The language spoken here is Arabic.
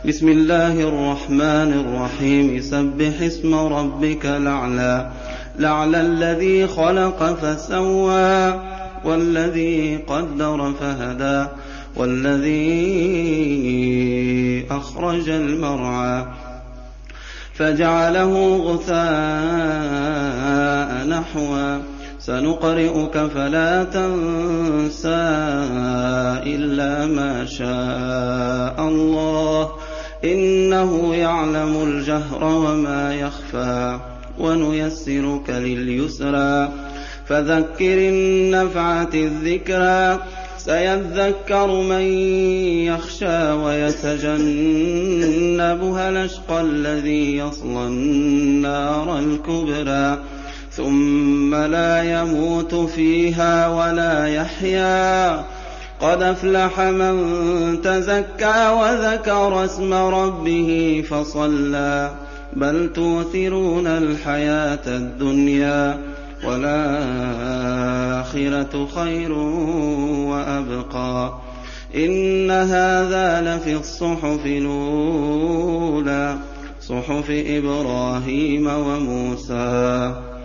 بسم الله الرحمن الرحيم سبح اسم ربك الأعلى الذي خلق فسوى والذي قدر فهدى والذي أخرج المرعى فجعله غثاء نحوا سنقرئك فلا تنسى إلا ما شاء الله إنه يعلم الجهر وما يخفى ونيسرك لليسرى فذكر النفعة الذكرى سيذكر من يخشى ويتجنبها الأشقى الذي يصلى النار الكبرى ثم لا يموت فيها ولا يحيا قد أفلح من تزكى وذكر اسم ربه فصلى بل تؤثرون الحياة الدنيا والآخرة خير وأبقى إن هذا لفي الصحف الأولى صحف إبراهيم وموسى